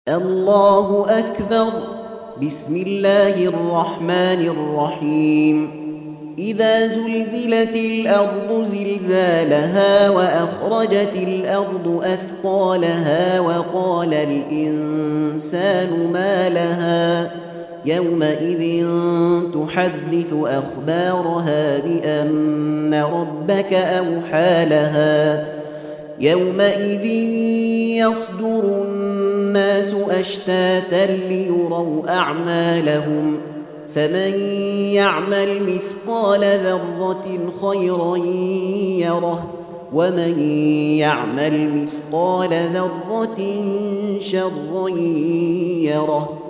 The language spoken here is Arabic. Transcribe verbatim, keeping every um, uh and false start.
الله أكبر. بسم الله الرحمن الرحيم. إذا زلزلت الأرض زلزالها وأخرجت الأرض أثقالها وقال الإنسان ما لها يومئذ تحدث أخبارها بأن ربك أوحى لها يومئذ يصدر الناس أشتاتا ليروا أعمالهم فمن يعمل مثقال ذرة خيرا يره ومن يعمل مثقال ذرة شرا يره.